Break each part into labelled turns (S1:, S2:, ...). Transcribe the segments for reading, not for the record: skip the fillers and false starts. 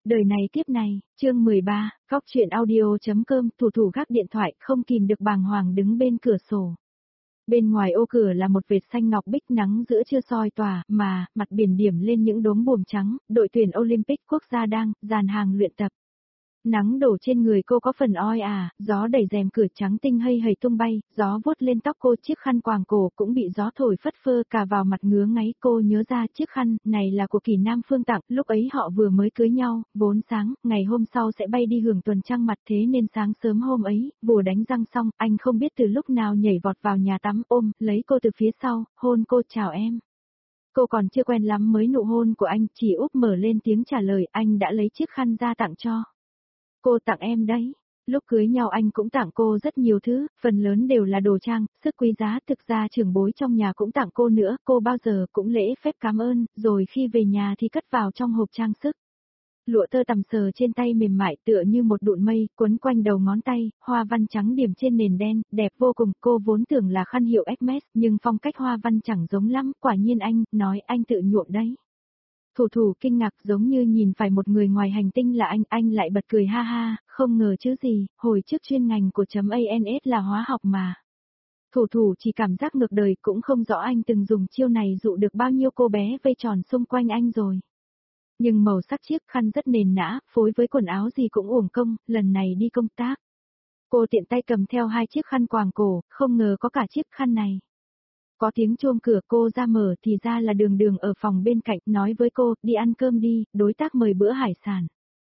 S1: Đời này kiếp này, chương 13, góc chuyện audio.com, thủ thủ gác điện thoại không kìm được bàng hoàng đứng bên cửa sổ. Bên ngoài ô cửa là một vệt xanh ngọc bích, nắng giữa trưa soi tỏa, mà, mặt biển điểm lên những đốm buồm trắng, đội tuyển Olympic quốc gia đang, dàn hàng luyện tập. Nắng đổ trên người cô có phần oi gió đẩy rèm cửa trắng tinh hây hầy tung bay, gió vuốt lên tóc cô, chiếc khăn quàng cổ cũng bị gió thổi phất phơ cả vào mặt ngứa ngáy. Cô nhớ ra chiếc khăn này là của Kỳ Nam Phương tặng, lúc ấy họ vừa mới cưới nhau, vốn sáng, ngày hôm sau sẽ bay đi hưởng tuần trăng mặt, thế nên sáng sớm hôm ấy, vừa đánh răng xong, anh không biết từ lúc nào nhảy vọt vào nhà tắm, ôm lấy cô từ phía sau, hôn cô. Chào em. Cô còn chưa quen lắm mới nụ hôn của anh, chỉ úp mở lên tiếng trả lời, anh đã lấy chiếc khăn ra tặng cho. Cô tặng em đấy. Lúc cưới nhau anh cũng tặng cô rất nhiều thứ, phần lớn đều là đồ trang, sức quý giá, thực ra trưởng bối trong nhà cũng tặng cô nữa, cô bao giờ cũng lễ phép cảm ơn, rồi khi về nhà thì cất vào trong hộp trang sức. Lụa tơ tằm sờ trên tay mềm mại tựa như một đụn mây, quấn quanh đầu ngón tay, hoa văn trắng điểm trên nền đen, đẹp vô cùng. Cô vốn tưởng là khăn hiệu Hermes, nhưng phong cách hoa văn chẳng giống lắm, quả nhiên anh, nói anh tự nhuộm đấy. Thủ thủ kinh ngạc giống như nhìn phải một người ngoài hành tinh là anh lại bật cười ha ha, không ngờ chứ gì, hồi trước chuyên ngành của .ANS là hóa học mà. Thủ thủ chỉ cảm giác ngược đời, cũng không rõ anh từng dùng chiêu này dụ được bao nhiêu cô bé vây tròn xung quanh anh rồi. Nhưng màu sắc chiếc khăn rất nền nã, phối với quần áo gì cũng uổng công, lần này đi công tác. Cô tiện tay cầm theo hai chiếc khăn quàng cổ, không ngờ có cả chiếc khăn này. Có tiếng chuông cửa, cô ra mở thì ra là Đường Đường ở phòng bên cạnh, nói với cô, đi ăn cơm đi, đối tác mời bữa hải sản.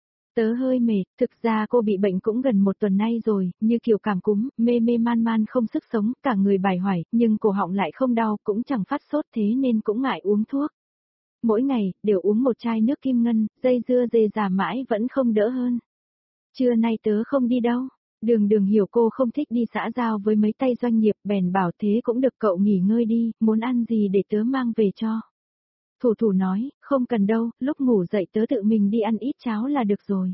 S1: Tớ hơi mệt, thực ra cô bị bệnh cũng gần một tuần nay rồi, như kiểu cảm cúm, mê mê man man không sức sống, cả người bải hoải, nhưng cổ họng lại không đau, cũng chẳng phát sốt, thế nên cũng ngại uống thuốc. Mỗi ngày, đều uống một chai nước Kim Ngân, dây dưa dề dà mãi vẫn không đỡ hơn. Trưa nay tớ không đi đâu. Đường Đường hiểu cô không thích đi xã giao với mấy tay doanh nghiệp, bèn bảo thế cũng được, cậu nghỉ ngơi đi, muốn ăn gì để tớ mang về cho. Thủ thủ nói, không cần đâu, lúc ngủ dậy tớ tự mình đi ăn ít cháo là được rồi.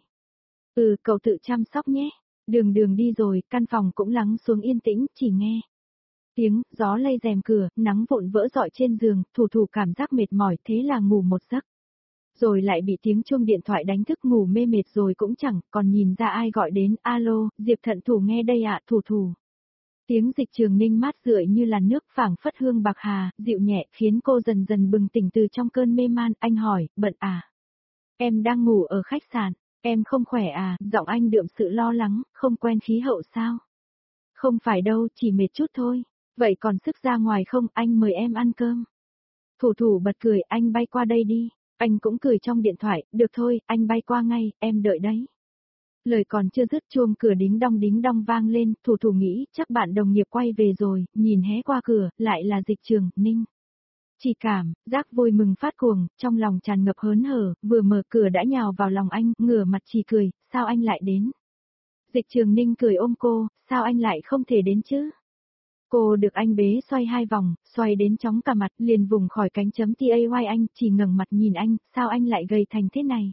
S1: Cậu tự chăm sóc nhé. Đường Đường đi rồi, căn phòng cũng lắng xuống yên tĩnh, chỉ nghe tiếng gió lay rèm cửa, nắng vụn vỡ rọi trên giường, thủ thủ cảm giác mệt mỏi, thế là ngủ một giấc. Rồi lại bị tiếng chuông điện thoại đánh thức, ngủ mê mệt rồi cũng chẳng còn nhìn ra ai gọi đến. Alo, Diệp Thận Thủ nghe đây ạ. Thủ thủ. Tiếng Dịch Trường Ninh mát rượi như làn nước phảng phất hương bạc hà, dịu nhẹ, khiến cô dần dần bừng tỉnh từ trong cơn mê man. Anh hỏi, bận à? Em đang ngủ ở khách sạn, em không khỏe à? Giọng anh đượm sự lo lắng, không quen khí hậu sao? Không phải đâu, chỉ mệt chút thôi. Vậy còn sức ra ngoài không, anh mời em ăn cơm. Thủ thủ bật cười, anh bay qua đây đi. Anh cũng cười trong điện thoại, được thôi, anh bay qua ngay, em đợi đấy. Lời còn chưa dứt, chuông cửa đính đong vang lên, thủ thủ nghĩ chắc bạn đồng nghiệp quay về rồi, nhìn hé qua cửa, lại là Dịch Trường Ninh. Chỉ cảm giác vui mừng phát cuồng, trong lòng tràn ngập hớn hở, vừa mở cửa đã nhào vào lòng anh, ngửa mặt chỉ cười, sao anh lại đến? Dịch Trường Ninh cười ôm cô, sao anh lại không thể đến chứ? Cô được anh bế xoay hai vòng, xoay đến chóng cả mặt, liền vùng khỏi cánh chấm tay anh, chỉ ngẩng mặt nhìn anh, sao anh lại gầy thành thế này?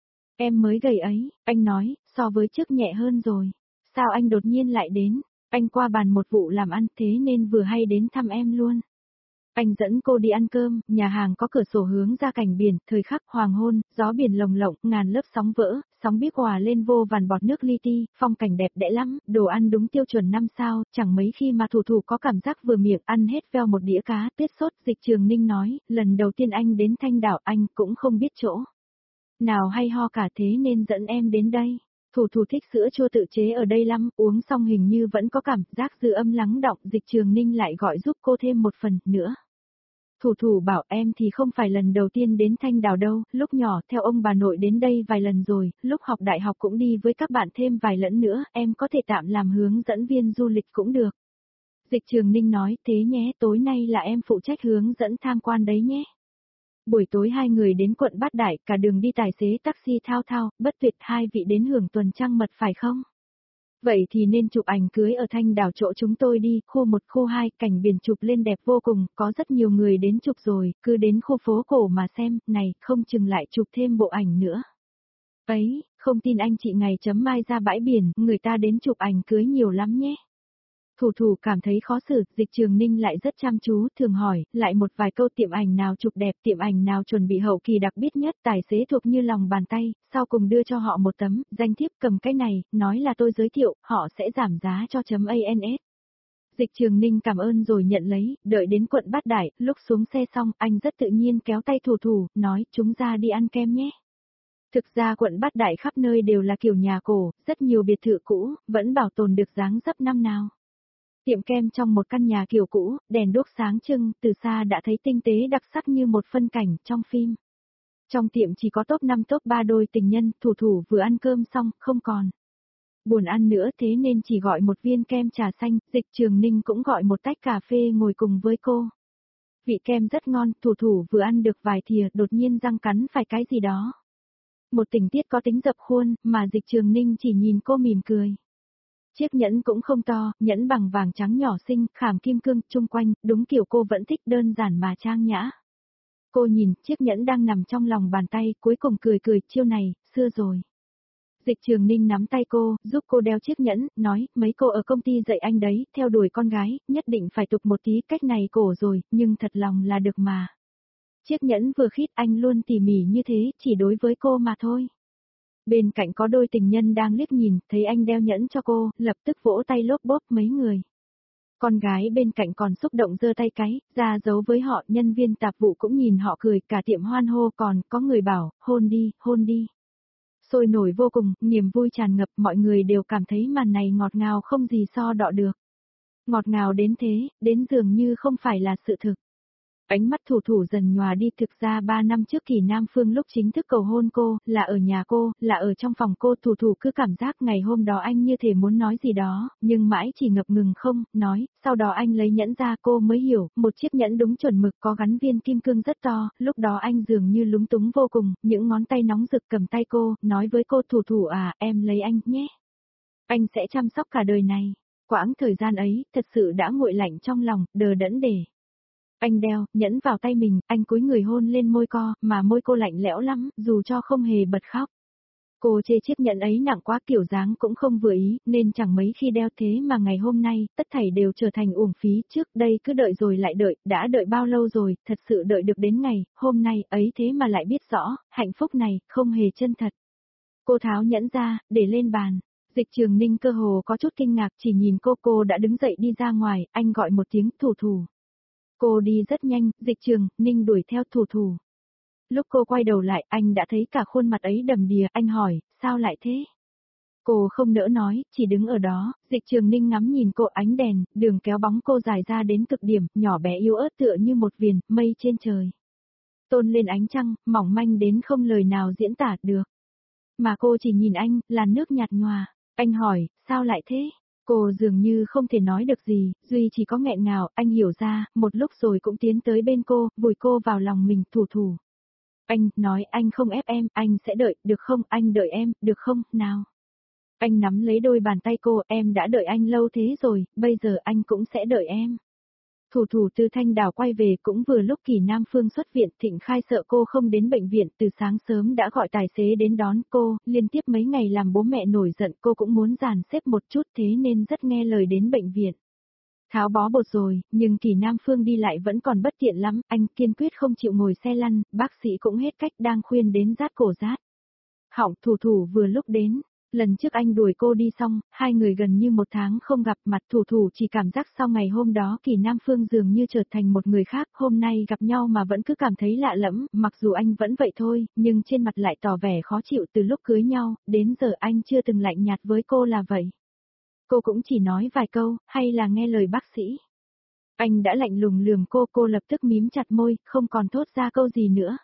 S1: Em mới gầy ấy, anh nói, so với trước nhẹ hơn rồi. Sao anh đột nhiên lại đến? Anh qua bàn một vụ làm ăn, thế nên vừa hay đến thăm em luôn. Anh dẫn cô đi ăn cơm, nhà hàng có cửa sổ hướng ra cảnh biển, thời khắc hoàng hôn, gió biển lồng lộng, ngàn lớp sóng vỡ, sóng biếc hòa lên vô vàn bọt nước li ti, phong cảnh đẹp đẽ lắm, đồ ăn đúng tiêu chuẩn 5 sao, chẳng mấy khi mà thủ thủ có cảm giác vừa miệng ăn hết veo một đĩa cá, tiết sốt. Dịch Trường Ninh nói, lần đầu tiên anh đến Thanh Đảo anh cũng không biết chỗ nào hay ho cả, thế nên dẫn em đến đây. Thủ thủ thích sữa chua tự chế ở đây lắm, uống xong hình như vẫn có cảm giác dư âm lắng đọng. Dịch Trường Ninh lại gọi giúp cô thêm một phần nữa. Thủ thủ bảo, em thì không phải lần đầu tiên đến Thanh Đảo đâu, lúc nhỏ theo ông bà nội đến đây vài lần rồi, lúc học đại học cũng đi với các bạn thêm vài lần nữa, em có thể tạm làm hướng dẫn viên du lịch cũng được. Dịch Trường Ninh nói, thế nhé, tối nay là em phụ trách hướng dẫn tham quan đấy nhé. Buổi tối hai người đến quận Bát Đại, cả đường đi tài xế taxi thao thao, bất tuyệt. Hai vị đến hưởng tuần trăng mật phải không? Vậy thì nên chụp ảnh cưới ở Thanh Đảo chỗ chúng tôi đi, khu 1 khu 2, cảnh biển chụp lên đẹp vô cùng, có rất nhiều người đến chụp rồi, cứ đến khu phố cổ mà xem, này, không chừng lại chụp thêm bộ ảnh nữa. Ấy, không tin anh chị ngày chấm mai ra bãi biển, người ta đến chụp ảnh cưới nhiều lắm nhé. Thủ thủ cảm thấy khó xử, Dịch Trường Ninh lại rất chăm chú, thường hỏi, lại một vài câu tiệm ảnh nào chụp đẹp, tiệm ảnh nào chuẩn bị hậu kỳ đặc biệt nhất, tài xế thuộc như lòng bàn tay, sau cùng đưa cho họ một tấm, danh thiếp cầm cái này, nói là tôi giới thiệu, họ sẽ giảm giá cho .ans. Dịch Trường Ninh cảm ơn rồi nhận lấy, đợi đến quận Bát Đài, lúc xuống xe xong, anh rất tự nhiên kéo tay thủ thủ, nói, chúng ta đi ăn kem nhé. Thực ra quận Bát Đại khắp nơi đều là kiểu nhà cổ, rất nhiều biệt thự cũ, vẫn bảo tồn được dáng dấp năm nào. Tiệm kem trong một căn nhà kiểu cũ, đèn đuốc sáng trưng, từ xa đã thấy tinh tế đặc sắc như một phân cảnh trong phim. Trong tiệm chỉ có top 5 top 3 đôi tình nhân, thủ thủ vừa ăn cơm xong, không còn buồn ăn nữa thế nên chỉ gọi một viên kem trà xanh, Dịch Trường Ninh cũng gọi một tách cà phê ngồi cùng với cô. Vị kem rất ngon, thủ thủ vừa ăn được vài thìa, đột nhiên răng cắn phải cái gì đó. Một tình tiết có tính dập khuôn, mà Dịch Trường Ninh chỉ nhìn cô mỉm cười. Chiếc nhẫn cũng không to, nhẫn bằng vàng trắng nhỏ xinh, khảm kim cương, chung quanh, đúng kiểu cô vẫn thích đơn giản mà trang nhã. Cô nhìn, chiếc nhẫn đang nằm trong lòng bàn tay, cuối cùng cười cười, chiêu này, xưa rồi. Dịch Trường Ninh nắm tay cô, giúp cô đeo chiếc nhẫn, nói, mấy cô ở công ty dạy anh đấy, theo đuổi con gái, nhất định phải tục một tí, cách này cổ rồi, nhưng thật lòng là được mà. Chiếc nhẫn vừa khít anh luôn tỉ mỉ như thế, chỉ đối với cô mà thôi. Bên cạnh có đôi tình nhân đang liếc nhìn, thấy anh đeo nhẫn cho cô, lập tức vỗ tay lốp bốp mấy người. Con gái bên cạnh còn xúc động giơ tay cái, ra dấu với họ, nhân viên tạp vụ cũng nhìn họ cười, cả tiệm hoan hô, còn có người bảo, hôn đi, hôn đi. Sôi nổi vô cùng, niềm vui tràn ngập, mọi người đều cảm thấy màn này ngọt ngào không gì so đọ được. Ngọt ngào đến thế, đến dường như không phải là sự thực. Ánh mắt thủ thủ dần nhòa đi, thực ra 3 năm trước Kỳ Nam Phương lúc chính thức cầu hôn cô, là ở nhà cô, là ở trong phòng cô, thủ thủ cứ cảm giác ngày hôm đó anh như thể muốn nói gì đó, nhưng mãi chỉ ngập ngừng không, nói, sau đó anh lấy nhẫn ra cô mới hiểu, một chiếc nhẫn đúng chuẩn mực có gắn viên kim cương rất to, lúc đó anh dường như lúng túng vô cùng, những ngón tay nóng rực cầm tay cô, nói với cô thủ thủ à, em lấy anh nhé. Anh sẽ chăm sóc cả đời này. Quãng thời gian ấy, thật sự đã nguội lạnh trong lòng, đờ đẫn để. Anh đeo, nhẫn vào tay mình, anh cúi người hôn lên môi mà môi cô lạnh lẽo lắm, dù cho không hề bật khóc. Cô chê chiếc nhẫn ấy nặng quá, kiểu dáng cũng không vừa ý, nên chẳng mấy khi đeo, thế mà ngày hôm nay, tất thảy đều trở thành uổng phí, trước đây cứ đợi rồi lại đợi, đã đợi bao lâu rồi, thật sự đợi được đến ngày, hôm nay, ấy thế mà lại biết rõ, hạnh phúc này, không hề chân thật. Cô tháo nhẫn ra, để lên bàn. Dịch Trường Ninh cơ hồ có chút kinh ngạc, chỉ nhìn cô đã đứng dậy đi ra ngoài, anh gọi một tiếng thủ thủ. Cô đi rất nhanh, Dịch Trường Ninh đuổi theo thủ thủ. Lúc cô quay đầu lại, anh đã thấy cả khuôn mặt ấy đầm đìa, anh hỏi, sao lại thế? Cô không nỡ nói, chỉ đứng ở đó, Dịch Trường Ninh ngắm nhìn cô, ánh đèn, đường kéo bóng cô dài ra đến cực điểm, nhỏ bé yếu ớt tựa như một viền mây trên trời. Tôn lên ánh trăng, mỏng manh đến không lời nào diễn tả được. Mà cô chỉ nhìn anh, làn nước nhạt nhòa. Anh hỏi, sao lại thế? Cô dường như không thể nói được gì, duy chỉ có nghẹn ngào, anh hiểu ra, một lúc rồi cũng tiến tới bên cô, vùi cô vào lòng mình, thủ thủ. Anh, nói anh không ép em, anh sẽ đợi, được không, anh đợi em, được không, nào. Anh nắm lấy đôi bàn tay cô, em đã đợi anh lâu thế rồi, bây giờ anh cũng sẽ đợi em. Thủ thủ từ Thanh Đảo quay về cũng vừa lúc Kỳ Nam Phương xuất viện, Thịnh Khai sợ cô không đến bệnh viện, từ sáng sớm đã gọi tài xế đến đón cô, liên tiếp mấy ngày làm bố mẹ nổi giận, cô cũng muốn dàn xếp một chút thế nên rất nghe lời đến bệnh viện. Tháo bó bột rồi, nhưng Kỳ Nam Phương đi lại vẫn còn bất tiện lắm, anh kiên quyết không chịu ngồi xe lăn, bác sĩ cũng hết cách đang khuyên đến rát cổ rát. Họng thủ thủ vừa lúc đến. Lần trước anh đuổi cô đi xong, hai người gần như một tháng không gặp mặt, thủ thủ chỉ cảm giác sau ngày hôm đó Kỳ Nam Phương dường như trở thành một người khác, hôm nay gặp nhau mà vẫn cứ cảm thấy lạ lẫm, mặc dù anh vẫn vậy thôi, nhưng trên mặt lại tỏ vẻ khó chịu từ lúc cưới nhau, đến giờ anh chưa từng lạnh nhạt với cô là vậy. Cô cũng chỉ nói vài câu, hay là nghe lời bác sĩ. Anh đã lạnh lùng lườm cô lập tức mím chặt môi, không còn thốt ra câu gì nữa.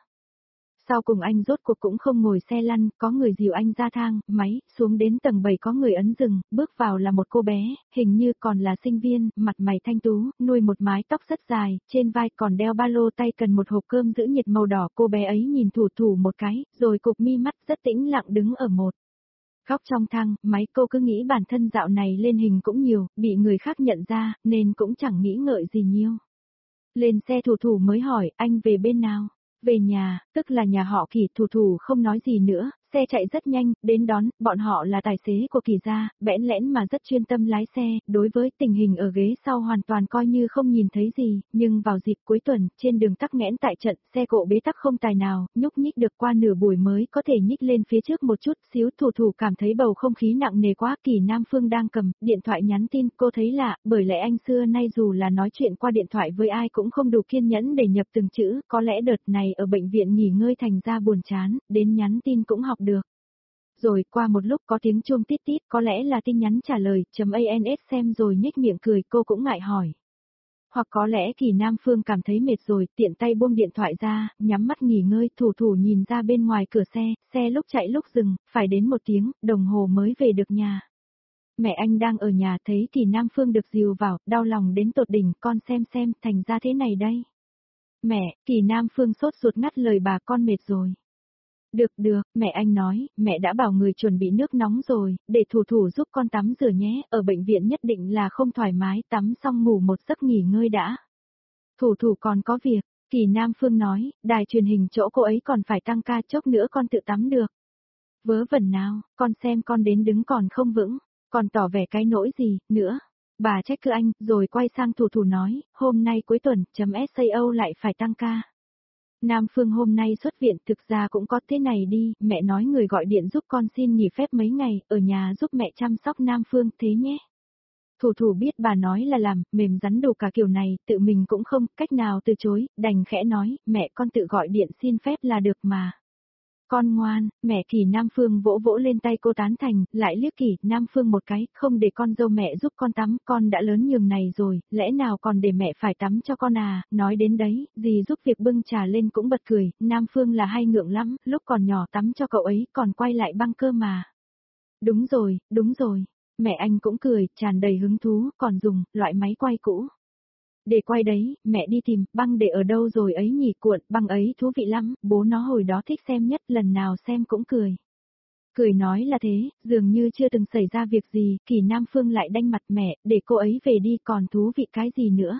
S1: Sau cùng anh rốt cuộc cũng không ngồi xe lăn, có người dìu anh ra thang, máy, xuống đến tầng 7 có người ấn dừng, bước vào là một cô bé, hình như còn là sinh viên, mặt mày thanh tú, nuôi một mái tóc rất dài, trên vai còn đeo ba lô tay cần một hộp cơm giữ nhiệt màu đỏ, cô bé ấy nhìn thủ thủ một cái, rồi cụp mi mắt rất tĩnh lặng đứng ở một góc trong thang, máy cô cứ nghĩ bản thân dạo này lên hình cũng nhiều, bị người khác nhận ra, nên cũng chẳng nghĩ ngợi gì nhiều. Lên xe thủ thủ mới hỏi, anh về bên nào? Về nhà, tức là nhà họ Kỳ, thủ thủ không nói gì nữa, xe chạy rất nhanh, đến đón, bọn họ là tài xế của Kỳ gia, bẽn lẽn mà rất chuyên tâm lái xe, đối với tình hình ở ghế sau hoàn toàn coi như không nhìn thấy gì, nhưng vào dịp cuối tuần, trên đường tắc nghẽn tại trận, xe cộ bế tắc không tài nào, nhúc nhích được qua nửa buổi mới có thể nhích lên phía trước một chút, xíu Thủ Thủ cảm thấy bầu không khí nặng nề quá, Kỳ Nam Phương đang cầm điện thoại nhắn tin, cô thấy lạ, bởi lẽ anh xưa nay dù là nói chuyện qua điện thoại với ai cũng không đủ kiên nhẫn để nhập từng chữ, có lẽ đợt này ở bệnh viện nghỉ ngơi thành ra buồn chán, đến nhắn tin cũng học được. Rồi qua một lúc có tiếng chuông tít tít, có lẽ là tin nhắn trả lời, .ans xem rồi nhếch miệng cười, cô cũng ngại hỏi. Hoặc có lẽ Kỳ Nam Phương cảm thấy mệt rồi, tiện tay buông điện thoại ra, nhắm mắt nghỉ ngơi, Thủ Thủ nhìn ra bên ngoài cửa xe lúc chạy lúc dừng, phải đến 1 tiếng, đồng hồ mới về được nhà. Mẹ anh đang ở nhà thấy Kỳ Nam Phương được dìu vào, đau lòng đến tột đỉnh, con xem, thành ra thế này đây. Mẹ, Kỳ Nam Phương sốt ruột ngắt lời bà, con mệt rồi. Được, mẹ anh nói, mẹ đã bảo người chuẩn bị nước nóng rồi, để Thủ Thủ giúp con tắm rửa nhé, ở bệnh viện nhất định là không thoải mái, tắm xong ngủ một giấc nghỉ ngơi đã. Thủ Thủ còn có việc, Kỳ Nam Phương nói, đài truyền hình chỗ cô ấy còn phải tăng ca, chốc nữa con tự tắm được. Vớ vẩn nào, con xem con đến đứng còn không vững, còn tỏ vẻ cái nỗi gì, nữa. Bà trách cứ anh, rồi quay sang Thủ Thủ nói, hôm nay cuối tuần, .sao lại phải tăng ca. Nam Phương hôm nay xuất viện, thực ra cũng có thế này đi, mẹ nói người gọi điện giúp con xin nghỉ phép mấy ngày, ở nhà giúp mẹ chăm sóc Nam Phương, thế nhé. Thủ Thủ biết bà nói là làm, mềm rắn đồ cả kiểu này, tự mình cũng không, cách nào từ chối, đành khẽ nói, mẹ con tự gọi điện xin phép là được mà. Con ngoan, mẹ. Kỳ Nam Phương vỗ vỗ lên tay cô tán thành, lại liếc Kỳ Nam Phương một cái, không để con dâu mẹ giúp con tắm, con đã lớn nhường này rồi, lẽ nào còn để mẹ phải tắm cho con à, nói đến đấy, dì giúp việc bưng trà lên cũng bật cười, Nam Phương là hay ngượng lắm, lúc còn nhỏ tắm cho cậu ấy, còn quay lại băng cơ mà. Đúng rồi, mẹ anh cũng cười, tràn đầy hứng thú, còn dùng, loại máy quay cũ. Để quay đấy, mẹ đi tìm, băng để ở đâu rồi ấy nhỉ, cuộn, băng ấy thú vị lắm, bố nó hồi đó thích xem nhất, lần nào xem cũng cười. Cười nói là thế, dường như chưa từng xảy ra việc gì, Kỳ Nam Phương lại đanh mặt mẹ, để cô ấy về đi, còn thú vị cái gì nữa.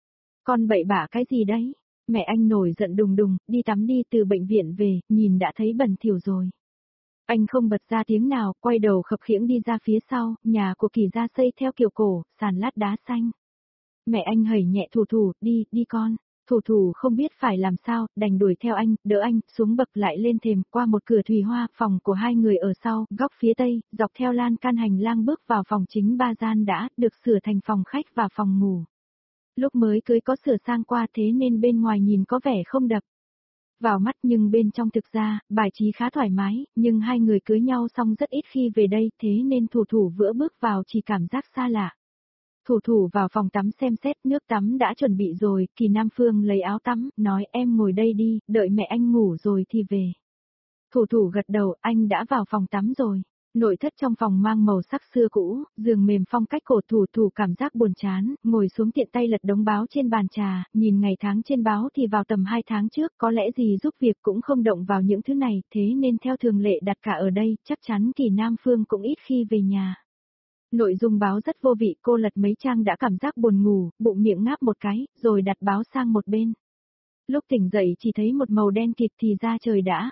S1: Con bậy bạ cái gì đấy, mẹ anh nổi giận đùng đùng, đi tắm đi, từ bệnh viện về, nhìn đã thấy bẩn thỉu rồi. Anh không bật ra tiếng nào, quay đầu khập khiễng đi ra phía sau, nhà của Kỳ gia xây theo kiểu cổ, sàn lát đá xanh. Mẹ anh hẩy nhẹ Thủ Thủ, đi con. Thủ Thủ không biết phải làm sao, đành đuổi theo anh, đỡ anh, xuống bậc lại lên thềm, qua một cửa thùy hoa, phòng của hai người ở sau, góc phía tây, dọc theo lan can hành lang bước vào phòng chính, 3 gian đã, được sửa thành phòng khách và phòng ngủ. Lúc mới cưới có sửa sang qua thế nên bên ngoài nhìn có vẻ không đập vào mắt, nhưng bên trong thực ra, bài trí khá thoải mái, nhưng hai người cưới nhau xong rất ít khi về đây, thế nên Thủ Thủ vừa bước vào chỉ cảm giác xa lạ. Thủ Thủ vào phòng tắm xem xét, nước tắm đã chuẩn bị rồi, Kỳ Nam Phương lấy áo tắm, nói em ngồi đây đi, đợi mẹ anh ngủ rồi thì về. Thủ Thủ gật đầu, anh đã vào phòng tắm rồi. Nội thất trong phòng mang màu sắc xưa cũ, giường mềm phong cách cổ. Thủ Thủ cảm giác buồn chán, ngồi xuống tiện tay lật đống báo trên bàn trà, nhìn ngày tháng trên báo thì vào tầm 2 tháng trước, có lẽ gì giúp việc cũng không động vào những thứ này, thế nên theo thường lệ đặt cả ở đây, chắc chắn Kỳ Nam Phương cũng ít khi về nhà. Nội dung báo rất vô vị, cô lật mấy trang đã cảm giác buồn ngủ, bụng miệng ngáp một cái, rồi đặt báo sang một bên. Lúc tỉnh dậy chỉ thấy một màu đen kịt thì ra trời đã.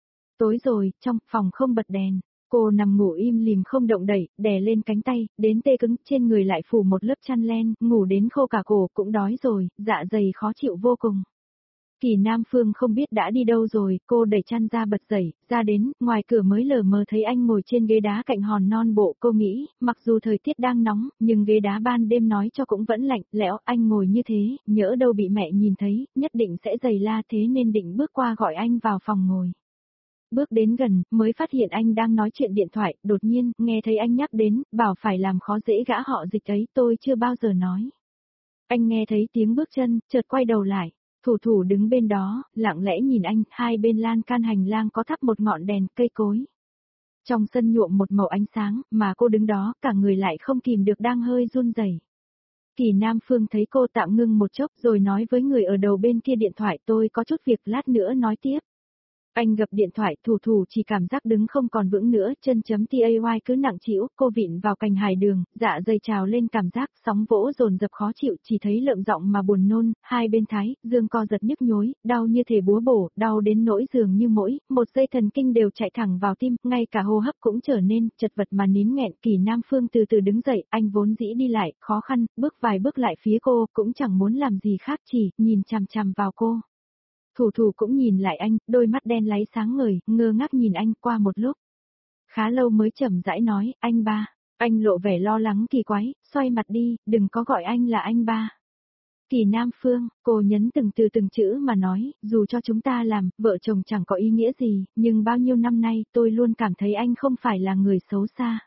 S1: Tối rồi, trong phòng không bật đèn. Cô nằm ngủ im lìm không động đậy, đè lên cánh tay, đến tê cứng, trên người lại phủ một lớp chăn len, ngủ đến khô cả cổ, cũng đói rồi, dạ dày khó chịu vô cùng. Kỳ Nam Phương không biết đã đi đâu rồi, cô đẩy chăn ra bật dậy, ra đến, ngoài cửa mới lờ mờ thấy anh ngồi trên ghế đá cạnh hòn non bộ, cô nghĩ, mặc dù thời tiết đang nóng, nhưng ghế đá ban đêm nói cho cũng vẫn lạnh, lẽo, anh ngồi như thế, nhỡ đâu bị mẹ nhìn thấy, nhất định sẽ giày la, thế nên định bước qua gọi anh vào phòng ngồi. Bước đến gần, mới phát hiện anh đang nói chuyện điện thoại, đột nhiên, nghe thấy anh nhắc đến, bảo phải làm khó dễ gã họ Dịch ấy, tôi chưa bao giờ nói. Anh nghe thấy tiếng bước chân, chợt quay đầu lại. Thủ Thủ đứng bên đó, lặng lẽ nhìn anh, hai bên lan can hành lang có thắp một ngọn đèn cây cối. Trong sân nhuộm một màu ánh sáng, mà cô đứng đó, cả người lại không kìm được đang hơi run rẩy. Kỳ Nam Phương thấy cô tạm ngưng một chốc rồi nói với người ở đầu bên kia điện thoại, tôi có chút việc lát nữa nói tiếp. Anh gập điện thoại, Thủ Thủ chỉ cảm giác đứng không còn vững nữa, chân chấm tay cứ nặng trĩu, cô vịn vào cành hải đường, dạ dày trào lên cảm giác sóng vỗ dồn dập khó chịu, chỉ thấy lợm giọng mà buồn nôn, hai bên thái, dương co giật nhức nhối, đau như thể búa bổ, đau đến nỗi dường như mỗi một dây thần kinh đều chạy thẳng vào tim, ngay cả hô hấp cũng trở nên chật vật mà nín nghẹn. Kỳ Nam Phương từ từ đứng dậy, anh vốn dĩ đi lại, khó khăn, bước vài bước lại phía cô, cũng chẳng muốn làm gì khác chỉ nhìn chằm chằm vào cô. Thủ Thủ cũng nhìn lại anh, đôi mắt đen láy sáng ngời, ngơ ngác nhìn anh qua một lúc. Khá lâu mới chậm rãi nói, anh ba. Anh lộ vẻ lo lắng kỳ quái, xoay mặt đi, đừng có gọi anh là anh ba. Kỳ Nam Phương, cô nhấn từng từ từng chữ mà nói, dù cho chúng ta làm, vợ chồng chẳng có ý nghĩa gì, nhưng bao nhiêu năm nay tôi luôn cảm thấy anh không phải là người xấu xa.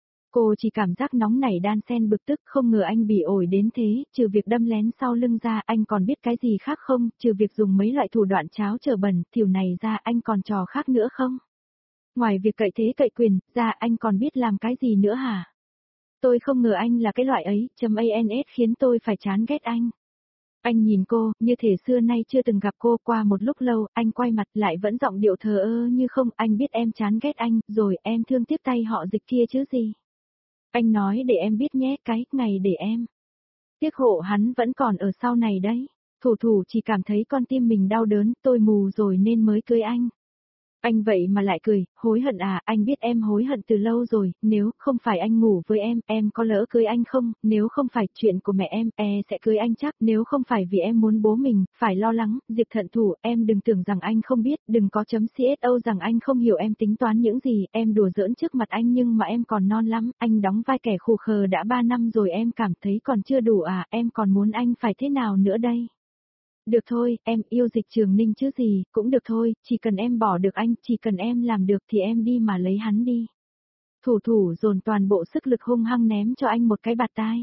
S1: Cô chỉ cảm giác nóng nảy đan xen bực tức, không ngờ anh bị ổi đến thế, trừ việc đâm lén sau lưng ra, anh còn biết cái gì khác không, trừ việc dùng mấy loại thủ đoạn cháo trở bẩn, thỉu này ra, anh còn trò khác nữa không? Ngoài việc cậy thế cậy quyền, ra anh còn biết làm cái gì nữa hả? Tôi không ngờ anh là cái loại ấy, ans khiến tôi phải chán ghét anh. Anh nhìn cô, như thể xưa nay chưa từng gặp cô. Qua một lúc lâu, anh quay mặt lại vẫn giọng điệu thờ ơ như không, anh biết em chán ghét anh, rồi em thương tiếp tay họ Dịch kia chứ gì. Anh nói để em biết nhé, cái ngày để em. Tiếc hộ hắn vẫn còn ở sau này đấy. Thủ Thủ chỉ cảm thấy con tim mình đau đớn, tôi mù rồi nên mới cưới anh. Anh vậy mà lại cười, hối hận à, anh biết em hối hận từ lâu rồi, nếu không phải anh ngủ với em có lỡ cưới anh không, nếu không phải chuyện của mẹ em, sẽ cưới anh chắc, nếu không phải vì em muốn bố mình, phải lo lắng, Diệp Thận Thủ, em đừng tưởng rằng anh không biết, đừng có chấm CSO rằng anh không hiểu em tính toán những gì, em đùa giỡn trước mặt anh nhưng mà em còn non lắm, anh đóng vai kẻ khù khờ đã 3 năm rồi em cảm thấy còn chưa đủ à, em còn muốn anh phải thế nào nữa đây? Được thôi, em yêu Dịch Trường Ninh chứ gì, cũng được thôi, chỉ cần em bỏ được anh, chỉ cần em làm được thì em đi mà lấy hắn đi. Thủ Thủ dồn toàn bộ sức lực hung hăng ném cho anh một cái bạt tai.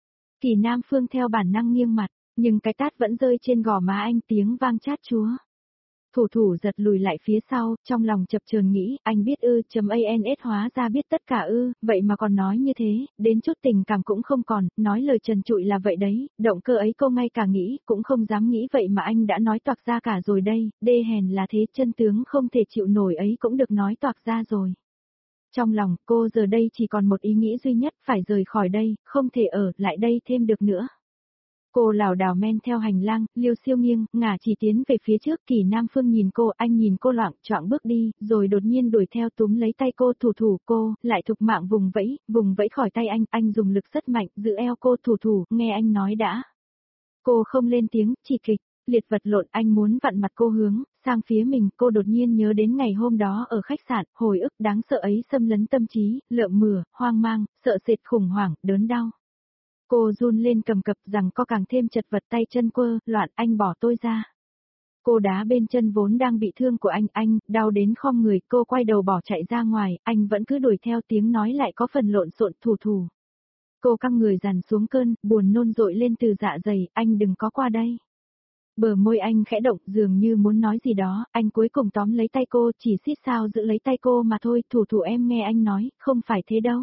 S1: Kỳ Nam Phương theo bản năng nghiêng mặt, nhưng cái tát vẫn rơi trên gò má anh, tiếng vang chát chúa. Thủ Thủ giật lùi lại phía sau, trong lòng chập chờn nghĩ, anh biết ans hóa ra biết tất cả vậy mà còn nói như thế, đến chút tình cảm cũng không còn, nói lời trần trụi là vậy đấy, động cơ ấy cô ngay cả nghĩ, cũng không dám nghĩ vậy mà anh đã nói toạc ra cả rồi đây, đê hèn là thế, chân tướng không thể chịu nổi ấy cũng được nói toạc ra rồi. Trong lòng cô giờ đây chỉ còn một ý nghĩ duy nhất, phải rời khỏi đây, không thể ở lại đây thêm được nữa. Cô lảo đảo men theo hành lang, Liêu Siêu nghiêng, ngả chỉ tiến về phía trước. Kỳ Nam Phương nhìn cô, anh nhìn cô loạng choạng bước đi, rồi đột nhiên đuổi theo túm lấy tay cô. Thủ Thủ, cô lại thục mạng vùng vẫy khỏi tay anh dùng lực rất mạnh, giữ eo cô. Thủ Thủ, nghe anh nói đã. Cô không lên tiếng, chỉ kịch liệt vật lộn. Anh muốn vặn mặt cô hướng sang phía mình. Cô đột nhiên nhớ đến ngày hôm đó ở khách sạn, hồi ức đáng sợ ấy xâm lấn tâm trí, lợm mửa, hoang mang, sợ sệt, khủng hoảng, đớn đau. Cô run lên cầm cập rằng có càng thêm chật vật, tay chân quơ loạn. Anh bỏ tôi ra. Cô đá bên chân vốn đang bị thương của anh, đau đến khom người. Cô quay đầu bỏ chạy ra ngoài, anh vẫn cứ đuổi theo, tiếng nói lại có phần lộn xộn. Thủ Thủ. Cô căng người dằn xuống cơn buồn nôn dội lên từ dạ dày, anh đừng có qua đây. Bờ môi anh khẽ động, dường như muốn nói gì đó, anh cuối cùng tóm lấy tay cô, chỉ xít sao giữ lấy tay cô mà thôi. Thủ Thủ, em nghe anh nói, không phải thế đâu.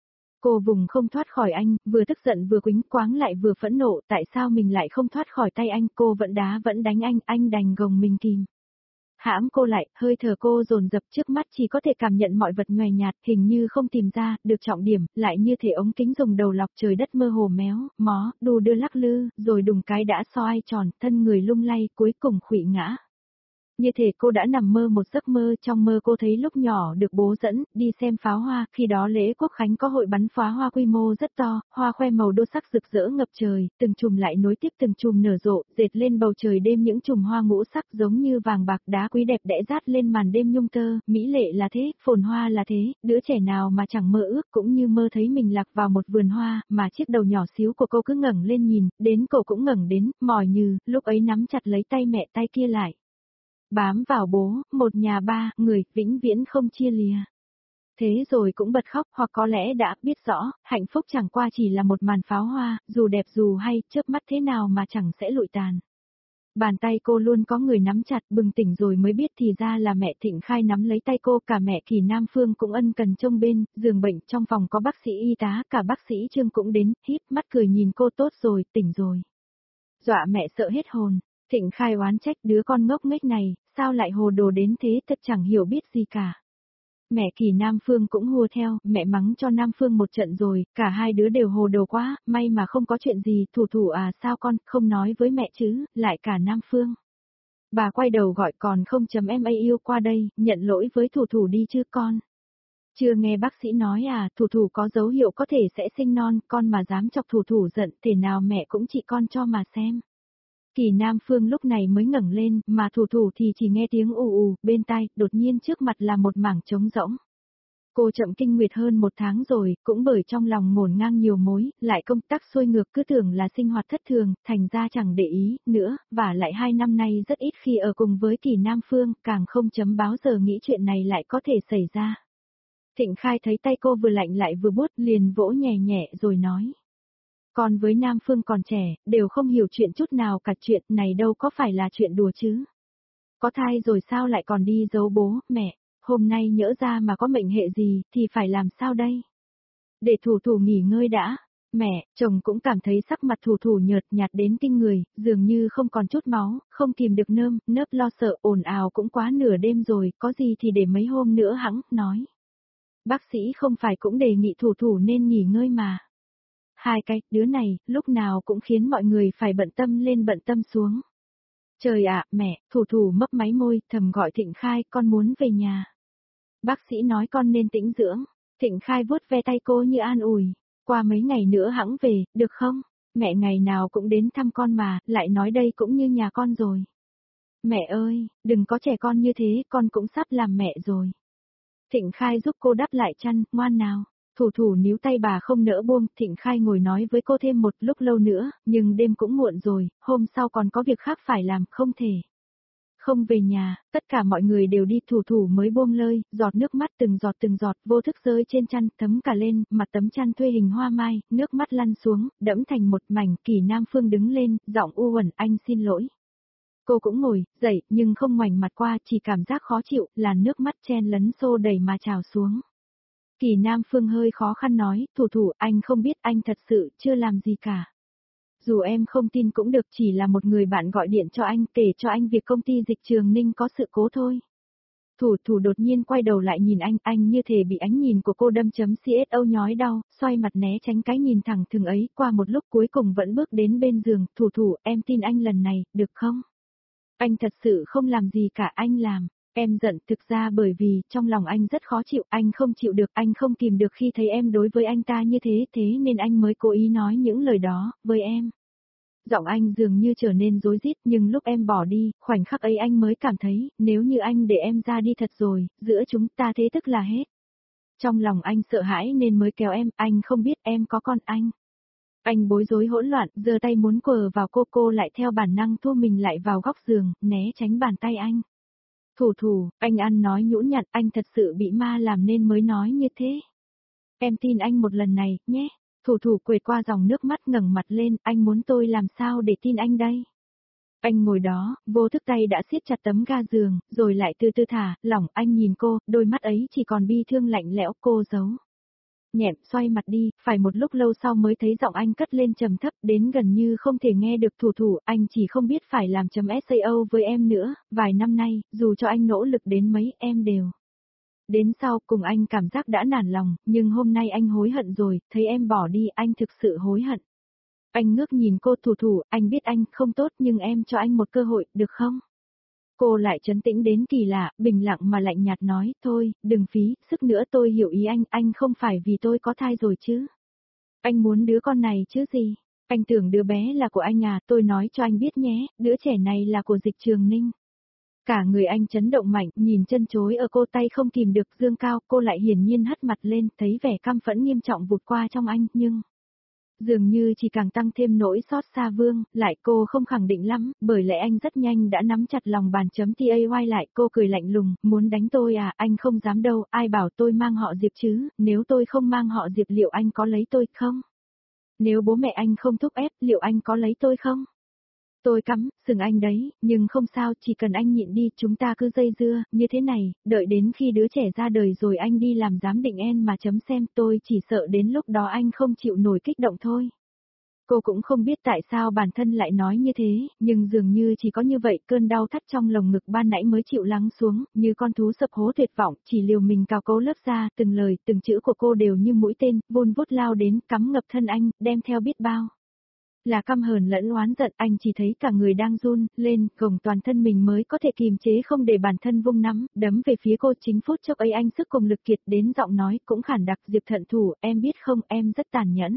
S1: Cô vùng không thoát khỏi anh, vừa tức giận vừa quĩnh quáng lại vừa phẫn nộ, tại sao mình lại không thoát khỏi tay anh, cô vẫn đá vẫn đánh anh đành gồng mình kìm. Hãm cô lại, hơi thở cô dồn dập, trước mắt chỉ có thể cảm nhận mọi vật nhòe nhạt, hình như không tìm ra được trọng điểm, lại như thể ống kính dùng đầu lọc trời đất mơ hồ méo, mó, đù đưa lắc lư, rồi đùng cái đã xoay tròn, thân người lung lay, cuối cùng khuỵu ngã. Như thể cô đã nằm mơ một giấc mơ, trong mơ cô thấy lúc nhỏ được bố dẫn, đi xem pháo hoa, khi đó lễ quốc khánh có hội bắn pháo hoa quy mô rất to, hoa khoe màu đô sắc rực rỡ ngập trời, từng chùm lại nối tiếp từng chùm nở rộ, dệt lên bầu trời đêm những chùm hoa ngũ sắc giống như vàng bạc đá quý đẹp đẽ rát lên màn đêm nhung tơ, mỹ lệ là thế, phồn hoa là thế, đứa trẻ nào mà chẳng mơ ước cũng như mơ thấy mình lạc vào một vườn hoa, mà chiếc đầu nhỏ xíu của cô cứ ngẩng lên nhìn, đến cổ cũng ngẩng đến, mỏi như, lúc ấy nắm chặt lấy tay mẹ, tay kia lại bám vào bố, một nhà ba người, vĩnh viễn không chia lìa. Thế rồi cũng bật khóc, hoặc có lẽ đã biết rõ, hạnh phúc chẳng qua chỉ là một màn pháo hoa, dù đẹp dù hay, chớp mắt thế nào mà chẳng sẽ lụi tàn. Bàn tay cô luôn có người nắm chặt, bừng tỉnh rồi mới biết thì ra là mẹ Thịnh Khai nắm lấy tay cô, cả mẹ Kỳ Nam Phương cũng ân cần trông bên, giường bệnh trong phòng có bác sĩ y tá, cả bác sĩ Trương cũng đến, híp mắt cười nhìn cô, tốt rồi, tỉnh rồi. Dọa mẹ sợ hết hồn. Thịnh Khai oán trách, đứa con ngốc nghếch này, sao lại hồ đồ đến thế, thật chẳng hiểu biết gì cả. Mẹ Kỳ Nam Phương cũng hùa theo, mẹ mắng cho Nam Phương một trận rồi, cả hai đứa đều hồ đồ quá, may mà không có chuyện gì, Thủ Thủ à sao con không nói với mẹ chứ, lại cả Nam Phương. Bà quay đầu gọi còn không chấm em yêu qua đây, nhận lỗi với Thủ Thủ đi chứ con. Chưa nghe bác sĩ nói à, Thủ Thủ có dấu hiệu có thể sẽ sinh non, con mà dám chọc Thủ Thủ giận, thể nào mẹ cũng trị con cho mà xem. Kỳ Nam Phương lúc này mới ngẩng lên, mà Thủ Thủ thì chỉ nghe tiếng ù ù, bên tai, đột nhiên trước mặt là một mảng trống rỗng. Cô chậm kinh nguyệt hơn 1 tháng rồi, cũng bởi trong lòng ngổn ngang nhiều mối, lại công tác xuôi ngược cứ tưởng là sinh hoạt thất thường, thành ra chẳng để ý, nữa, và lại 2 năm nay rất ít khi ở cùng với Kỳ Nam Phương, càng không chấm báo giờ nghĩ chuyện này lại có thể xảy ra. Thịnh Khai thấy tay cô vừa lạnh lại vừa buốt, liền vỗ nhẹ nhẹ rồi nói. Con với Nam Phương còn trẻ, đều không hiểu chuyện chút nào cả, chuyện này đâu có phải là chuyện đùa chứ. Có thai rồi sao lại còn đi giấu bố, mẹ, hôm nay nhỡ ra mà có mệnh hệ gì, thì phải làm sao đây? Để Thủ Thủ nghỉ ngơi đã. Mẹ, chồng cũng cảm thấy sắc mặt Thủ Thủ nhợt nhạt đến kinh người, dường như không còn chút máu, không kìm được nơm nớp lo sợ, ồn ào cũng quá nửa đêm rồi, có gì thì để mấy hôm nữa hẵng, nói. Bác sĩ không phải cũng đề nghị Thủ Thủ nên nghỉ ngơi mà. Hai cái, đứa này, lúc nào cũng khiến mọi người phải bận tâm lên bận tâm xuống. Trời ạ, mẹ, Thủ Thủ mấp máy môi, thầm gọi Thịnh Khai, con muốn về nhà. Bác sĩ nói con nên tĩnh dưỡng. Thịnh Khai vuốt ve tay cô như an ủi. Qua mấy ngày nữa hẵng về, được không? Mẹ ngày nào cũng đến thăm con mà, lại nói đây cũng như nhà con rồi. Mẹ ơi, đừng có trẻ con như thế, con cũng sắp làm mẹ rồi. Thịnh Khai giúp cô đắp lại chăn, ngoan nào. Thủ Thủ níu tay bà không nỡ buông, Thịnh Khai ngồi nói với cô thêm một lúc lâu nữa, nhưng đêm cũng muộn rồi, hôm sau còn có việc khác phải làm, không thể. Không về nhà, tất cả mọi người đều đi, Thủ Thủ mới buông lơi, giọt nước mắt từng giọt vô thức rơi trên chăn, thấm cả lên, mặt tấm chăn thuê hình hoa mai, nước mắt lăn xuống, đẫm thành một mảnh. Kỳ Nam Phương đứng lên, giọng u uẩn, anh xin lỗi. Cô cũng ngồi, dậy, nhưng không ngoảnh mặt qua, chỉ cảm giác khó chịu, làn nước mắt chen lấn xô đẩy mà trào xuống. Kỳ Nam Phương hơi khó khăn nói, Thủ Thủ, anh không biết, anh thật sự chưa làm gì cả. Dù em không tin cũng được, chỉ là một người bạn gọi điện cho anh, kể cho anh việc công ty Dịch Trường Ninh có sự cố thôi. Thủ Thủ đột nhiên quay đầu lại nhìn anh như thể bị ánh nhìn của cô đâm chấm CSO nhói đau, xoay mặt né tránh cái nhìn thẳng thừng ấy, qua một lúc cuối cùng vẫn bước đến bên giường, Thủ Thủ, em tin anh lần này, được không? Anh thật sự không làm gì cả, anh làm. Em giận thực ra bởi vì trong lòng anh rất khó chịu, anh không chịu được, anh không kìm được khi thấy em đối với anh ta như thế, thế nên anh mới cố ý nói những lời đó với em. Giọng anh dường như trở nên rối rít, nhưng lúc em bỏ đi, khoảnh khắc ấy anh mới cảm thấy, nếu như anh để em ra đi thật rồi, giữa chúng ta thế tức là hết. Trong lòng anh sợ hãi nên mới kéo em, anh không biết em có con anh. Anh bối rối hỗn loạn, giơ tay muốn quờ vào cô lại theo bản năng thu mình lại vào góc giường, né tránh bàn tay anh. Thủ Thủ, anh ăn nói nhũn nhặn, anh thật sự bị ma làm nên mới nói như thế. Em tin anh một lần này, nhé. Thủ Thủ quệt qua dòng nước mắt ngẩng mặt lên, anh muốn tôi làm sao để tin anh đây? Anh ngồi đó, vô thức tay đã siết chặt tấm ga giường, rồi lại từ từ thả, lỏng, anh nhìn cô, đôi mắt ấy chỉ còn bi thương lạnh lẽo, cô giấu. Nhẹm xoay mặt đi, phải một lúc lâu sau mới thấy giọng anh cất lên trầm thấp đến gần như không thể nghe được. Thủ Thủ, anh chỉ không biết phải làm chấm SAO với em nữa, vài năm nay, dù cho anh nỗ lực đến mấy em đều. Đến sau cùng anh cảm giác đã nản lòng, nhưng hôm nay anh hối hận rồi, thấy em bỏ đi anh thực sự hối hận. Anh ngước nhìn cô. Thủ Thủ, anh biết anh không tốt nhưng em cho anh một cơ hội, được không? Cô lại trấn tĩnh đến kỳ lạ, bình lặng mà lạnh nhạt nói, thôi, đừng phí sức nữa, tôi hiểu ý anh không phải vì tôi có thai rồi chứ. Anh muốn đứa con này chứ gì? Anh tưởng đứa bé là của anh à, tôi nói cho anh biết nhé, đứa trẻ này là của Dịch Trường Ninh. Cả người anh chấn động mạnh, nhìn chân chối ở cô, tay không kìm được dương cao, cô lại hiển nhiên hất mặt lên, thấy vẻ căm phẫn nghiêm trọng vụt qua trong anh, nhưng dường như chỉ càng tăng thêm nỗi xót xa Vương, lại cô không khẳng định lắm, bởi lẽ anh rất nhanh đã nắm chặt lòng bàn chấm TAY lại, cô cười lạnh lùng, muốn đánh tôi à, anh không dám đâu, ai bảo tôi mang họ Diệp chứ, nếu tôi không mang họ Diệp liệu anh có lấy tôi không? Nếu bố mẹ anh không thúc ép, liệu anh có lấy tôi không? Tôi cắm, sừng anh đấy, nhưng không sao, chỉ cần anh nhịn đi, chúng ta cứ dây dưa, như thế này, đợi đến khi đứa trẻ ra đời rồi anh đi làm giám định en mà chấm xem, tôi chỉ sợ đến lúc đó anh không chịu nổi kích động thôi. Cô cũng không biết tại sao bản thân lại nói như thế, nhưng dường như chỉ có như vậy cơn đau thắt trong lồng ngực ban nãy mới chịu lắng xuống, như con thú sập hố tuyệt vọng, chỉ liều mình cào cấu lớp ra, từng lời, từng chữ của cô đều như mũi tên, vun vút lao đến, cắm ngập thân anh, đem theo biết bao. Là căm hờn lẫn oán giận, anh chỉ thấy cả người đang run lên, gồng toàn thân mình mới có thể kìm chế không để bản thân vung nắm, đấm về phía cô. Chính phút chốc ấy anh sức cùng lực kiệt đến, giọng nói cũng khản đặc, Diệp Thận Thủ, em biết không, em rất tàn nhẫn.